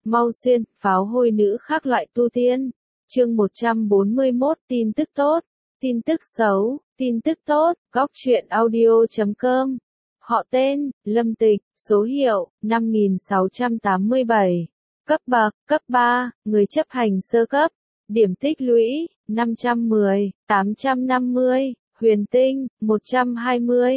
Mau xuyên, pháo hôi nữ khác loại tu tiên. Chương 141 tin tức tốt, tin tức xấu, tin tức tốt, góc truyện audio.com. Họ tên, Lâm Tịch, số hiệu, 5687. Cấp bậc, cấp 3, người chấp hành sơ cấp. Điểm tích lũy, 510, 850, huyền tinh, 120,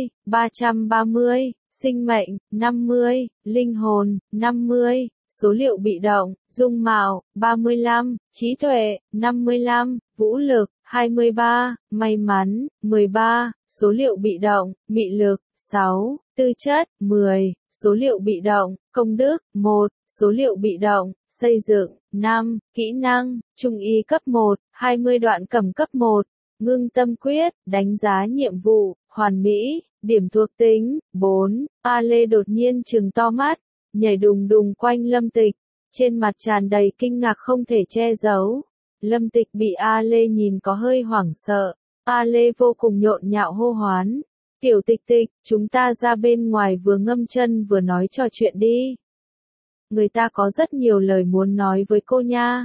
330, sinh mệnh, 50, linh hồn, 50, số liệu bị động, dung mạo, 35, trí tuệ, 55, vũ lực, 23, may mắn, 13, số liệu bị động, mị lực, 6, tư chất, 10, số liệu bị động, công đức, 1, số liệu bị động, xây dựng, 5, kỹ năng, trung y cấp 1, 20 đoạn cầm cấp 1, ngưng tâm quyết, đánh giá nhiệm vụ, hoàn mỹ, điểm thuộc tính, 4, A Lê đột nhiên trừng to mắt, nhảy đùng đùng quanh Lâm Tịch, trên mặt tràn đầy kinh ngạc không thể che giấu. Lâm Tịch bị A Lê nhìn có hơi hoảng sợ, A Lê vô cùng nhộn nhạo hô hoán. Tiểu Tịch Tịch, chúng ta ra bên ngoài vừa ngâm chân vừa nói trò chuyện đi. Người ta có rất nhiều lời muốn nói với cô nha.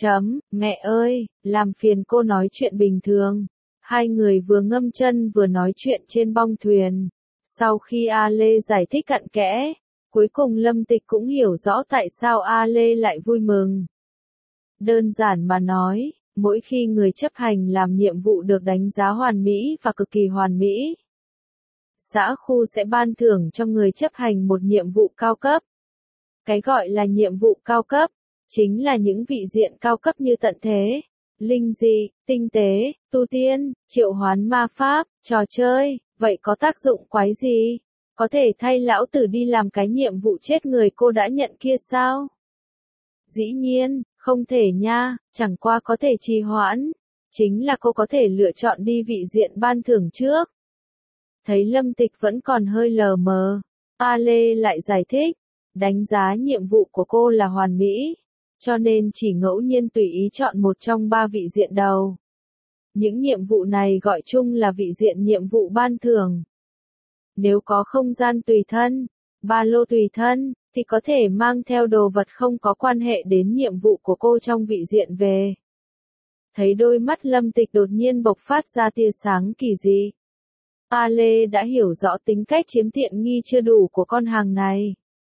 Mẹ ơi, làm phiền cô nói chuyện bình thường. Hai người vừa ngâm chân vừa nói chuyện trên bong thuyền. Sau khi A Lê giải thích cặn kẽ, cuối cùng Lâm Tịch cũng hiểu rõ tại sao A Lê lại vui mừng. Đơn giản mà nói, mỗi khi người chấp hành làm nhiệm vụ được đánh giá hoàn mỹ và cực kỳ hoàn mỹ, xã khu sẽ ban thưởng cho người chấp hành một nhiệm vụ cao cấp. Cái gọi là nhiệm vụ cao cấp, chính là những vị diện cao cấp như tận thế, linh dị, tinh tế, tu tiên, triệu hoán ma pháp, trò chơi, vậy có tác dụng quái gì? Có thể thay lão tử đi làm cái nhiệm vụ chết người cô đã nhận kia sao? Dĩ nhiên, không thể nha, chẳng qua có thể trì hoãn. Chính là cô có thể lựa chọn đi vị diện ban thưởng trước. Thấy Lâm Tịch vẫn còn hơi lờ mờ, A Lê lại giải thích, đánh giá nhiệm vụ của cô là hoàn mỹ, cho nên chỉ ngẫu nhiên tùy ý chọn một trong 3 vị diện đầu. Những nhiệm vụ này gọi chung là vị diện nhiệm vụ ban thưởng. Nếu có không gian tùy thân, ba lô tùy thân, thì có thể mang theo đồ vật không có quan hệ đến nhiệm vụ của cô trong vị diện về. Thấy đôi mắt Lâm Tịch đột nhiên bộc phát ra tia sáng kỳ dị. A Lê đã hiểu rõ tính cách chiếm tiện nghi chưa đủ của con hàng này.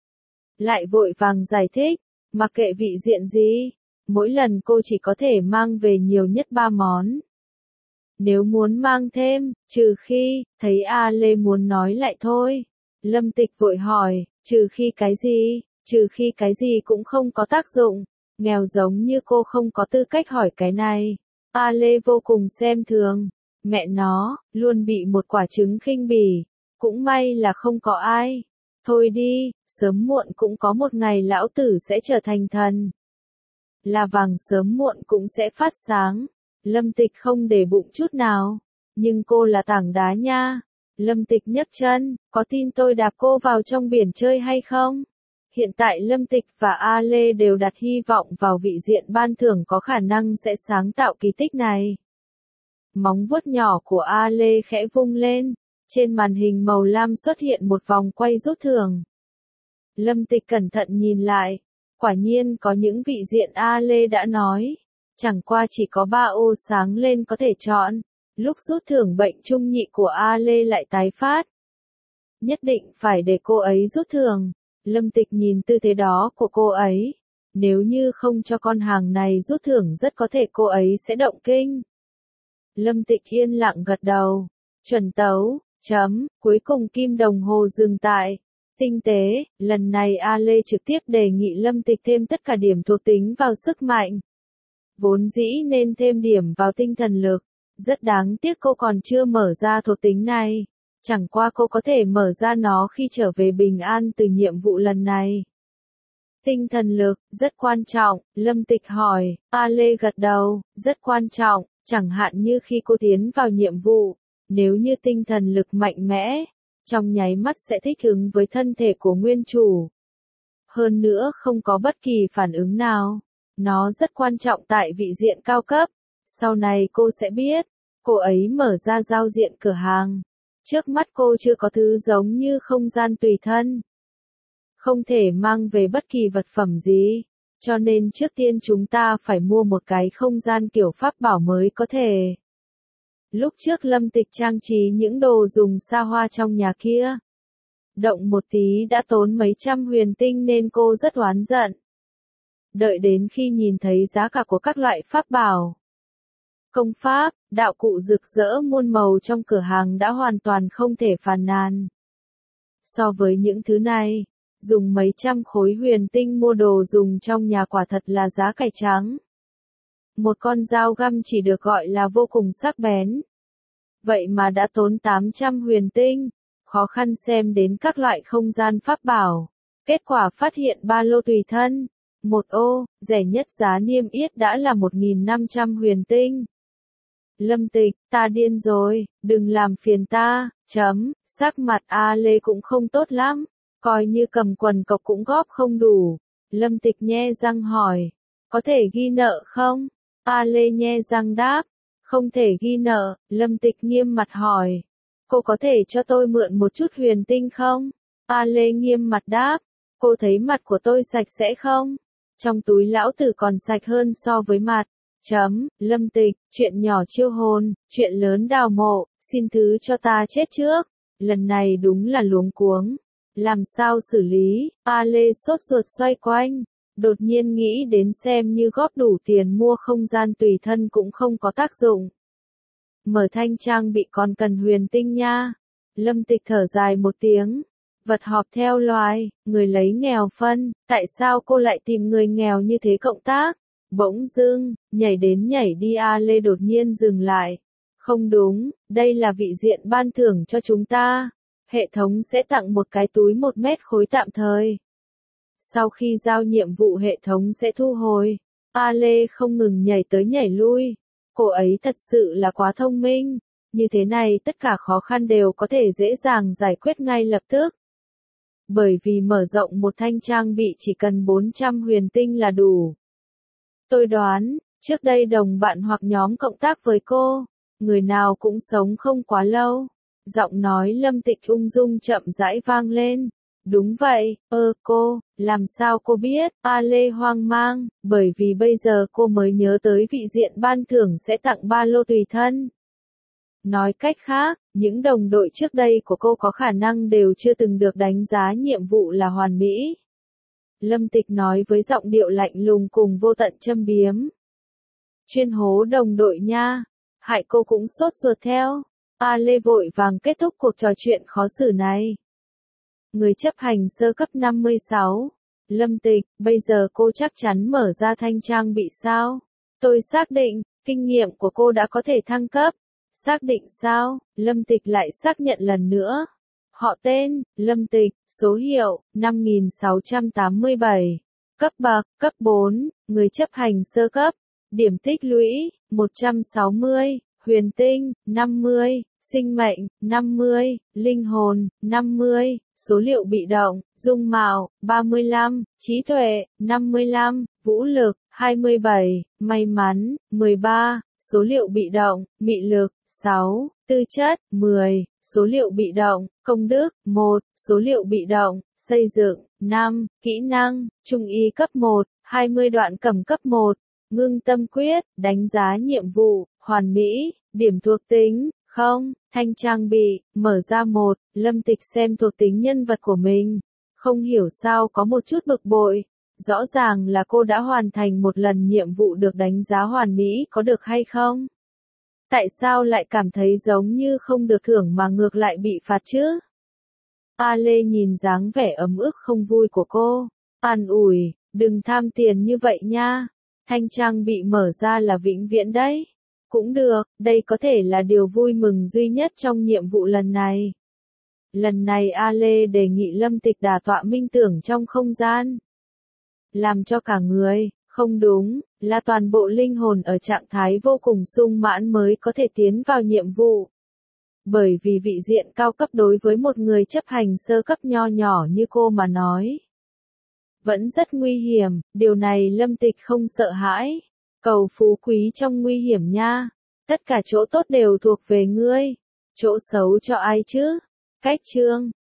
Lại vội vàng giải thích, mặc kệ vị diện gì, mỗi lần cô chỉ có thể mang về nhiều nhất 3 món. Nếu muốn mang thêm, trừ khi, thấy A Lê muốn nói lại thôi. Lâm Tịch vội hỏi, trừ khi cái gì? Trừ khi cái gì cũng không có tác dụng. Nghèo giống như cô không có tư cách hỏi cái này. A Lê vô cùng xem thường. Mẹ nó, luôn bị một quả trứng khinh bỉ. Cũng may là không có ai. Thôi đi, sớm muộn cũng có một ngày lão tử sẽ trở thành thần. Là vàng sớm muộn cũng sẽ phát sáng. Lâm Tịch không để bụng chút nào. Nhưng cô là tảng đá nha. Lâm Tịch nhấc chân, có tin tôi đạp cô vào trong biển chơi hay không? Hiện tại Lâm Tịch và A Lê đều đặt hy vọng vào vị diện ban thưởng có khả năng sẽ sáng tạo kỳ tích này. Móng vuốt nhỏ của A Lê khẽ vung lên, trên màn hình màu lam xuất hiện một vòng quay rút thưởng. Lâm Tịch cẩn thận nhìn lại, quả nhiên có những vị diện A Lê đã nói, chẳng qua chỉ có 3 ô sáng lên có thể chọn. Lúc rút thưởng bệnh trung nhị của A Lê lại tái phát. Nhất định phải để cô ấy rút thưởng. Lâm Tịch nhìn tư thế đó của cô ấy. Nếu như không cho con hàng này rút thưởng rất có thể cô ấy sẽ động kinh. Lâm Tịch yên lặng gật đầu. Chuẩn tấu, cuối cùng kim đồng hồ dừng tại. Tinh tế, lần này A Lê trực tiếp đề nghị Lâm Tịch thêm tất cả điểm thuộc tính vào sức mạnh. Vốn dĩ nên thêm điểm vào tinh thần lực. Rất đáng tiếc cô còn chưa mở ra thuộc tính này. Chẳng qua cô có thể mở ra nó khi trở về bình an từ nhiệm vụ lần này. Tinh thần lực, rất quan trọng, Lâm Tịch hỏi, A Lê gật đầu, rất quan trọng, chẳng hạn như khi cô tiến vào nhiệm vụ, nếu như tinh thần lực mạnh mẽ, trong nháy mắt sẽ thích ứng với thân thể của nguyên chủ. Hơn nữa không có bất kỳ phản ứng nào. Nó rất quan trọng tại vị diện cao cấp. Sau này cô sẽ biết, cô ấy mở ra giao diện cửa hàng. Trước mắt cô chưa có thứ giống như không gian tùy thân. Không thể mang về bất kỳ vật phẩm gì. Cho nên trước tiên chúng ta phải mua một cái không gian kiểu pháp bảo mới có thể. Lúc trước Lâm Tịch trang trí những đồ dùng xa hoa trong nhà kia. Động một tí đã tốn mấy trăm huyền tinh nên cô rất oán giận. Đợi đến khi nhìn thấy giá cả của các loại pháp bảo, công pháp, đạo cụ rực rỡ muôn màu trong cửa hàng đã hoàn toàn không thể phàn nàn. So với những thứ này, dùng mấy trăm khối huyền tinh mua đồ dùng trong nhà quả thật là giá cải trắng. Một con dao găm chỉ được gọi là vô cùng sắc bén. Vậy mà đã tốn 800 huyền tinh, khó khăn xem đến các loại không gian pháp bảo. Kết quả phát hiện ba lô tùy thân, một ô, rẻ nhất giá niêm yết đã là 1.500 huyền tinh. Lâm Tịch, ta điên rồi, đừng làm phiền ta, sắc mặt A Lê cũng không tốt lắm, coi như cầm quần cọc cũng góp không đủ. Lâm Tịch nhe răng hỏi, có thể ghi nợ không? A Lê nhe răng đáp, không thể ghi nợ. Lâm Tịch nghiêm mặt hỏi, cô có thể cho tôi mượn một chút huyền tinh không? A Lê nghiêm mặt đáp, cô thấy mặt của tôi sạch sẽ không? Trong túi lão tử còn sạch hơn so với mặt. Lâm Tịch, chuyện nhỏ chiêu hồn, chuyện lớn đào mộ, xin thứ cho ta chết trước. Lần này đúng là luống cuống. Làm sao xử lý? A Lê sốt ruột xoay quanh. Đột nhiên nghĩ đến xem như góp đủ tiền mua không gian tùy thân cũng không có tác dụng. Mở thanh trang bị còn cần huyền tinh nha. Lâm Tịch thở dài một tiếng. Vật họp theo loài, người lấy nghèo phân, tại sao cô lại tìm người nghèo như thế cộng tác? Bỗng dưng, nhảy đến nhảy đi A Lê đột nhiên dừng lại. Không đúng, đây là vị diện ban thưởng cho chúng ta. Hệ thống sẽ tặng một cái túi 1 mét khối tạm thời. Sau khi giao nhiệm vụ hệ thống sẽ thu hồi. A Lê không ngừng nhảy tới nhảy lui. Cô ấy thật sự là quá thông minh. Như thế này tất cả khó khăn đều có thể dễ dàng giải quyết ngay lập tức. Bởi vì mở rộng một thanh trang bị chỉ cần 400 huyền tinh là đủ. Tôi đoán, trước đây đồng bạn hoặc nhóm cộng tác với cô, người nào cũng sống không quá lâu. Giọng nói Lâm Tịch ung dung chậm rãi vang lên. Đúng vậy, cô, làm sao cô biết? A Lê hoang mang, bởi vì bây giờ cô mới nhớ tới vị diện ban thưởng sẽ tặng ba lô tùy thân. Nói cách khác, những đồng đội trước đây của cô có khả năng đều chưa từng được đánh giá nhiệm vụ là hoàn mỹ. Lâm Tịch nói với giọng điệu lạnh lùng cùng vô tận châm biếm. Chuyên hố đồng đội nha, hại cô cũng sốt ruột theo. A Lê vội vàng kết thúc cuộc trò chuyện khó xử này. Người chấp hành sơ cấp 56. Lâm Tịch, bây giờ cô chắc chắn mở ra thanh trang bị sao? Tôi xác định, kinh nghiệm của cô đã có thể thăng cấp. Xác định sao? Lâm Tịch lại xác nhận lần nữa. Họ tên, Lâm Tịch, số hiệu, 5687. Cấp bậc, cấp 4, người chấp hành sơ cấp. Điểm tích lũy, 160, huyền tinh, 50, sinh mệnh, 50, linh hồn, 50, số liệu bị động, dung mạo, 35, trí tuệ, 55, vũ lực, 27, may mắn, 13, số liệu bị động, mị lực, 6, tư chất, 10, số liệu bị động, công đức, 1, số liệu bị động, xây dựng, 5, kỹ năng, trung y cấp 1, 20 đoạn cầm cấp 1, ngưng tâm quyết, đánh giá nhiệm vụ, hoàn mỹ, điểm thuộc tính, 0, thanh trang bị, mở ra 1, Lâm Tịch xem thuộc tính nhân vật của mình, không hiểu sao có một chút bực bội, rõ ràng là cô đã hoàn thành một lần nhiệm vụ được đánh giá hoàn mỹ có được hay không? Tại sao lại cảm thấy giống như không được thưởng mà ngược lại bị phạt chứ? A Lê nhìn dáng vẻ ấm ức không vui của cô, an ủi, đừng tham tiền như vậy nha, thanh trang bị mở ra là vĩnh viễn đấy. Cũng được, đây có thể là điều vui mừng duy nhất trong nhiệm vụ lần này. Lần này A Lê đề nghị Lâm Tịch đả tọa minh tưởng trong không gian. Làm cho cả người, không đúng, là toàn bộ linh hồn ở trạng thái vô cùng sung mãn mới có thể tiến vào nhiệm vụ. Bởi vì vị diện cao cấp đối với một người chấp hành sơ cấp nho nhỏ như cô mà nói, vẫn rất nguy hiểm, điều này Lâm Tịch không sợ hãi. Cầu phú quý trong nguy hiểm nha. Tất cả chỗ tốt đều thuộc về ngươi. Chỗ xấu cho ai chứ? Cách chương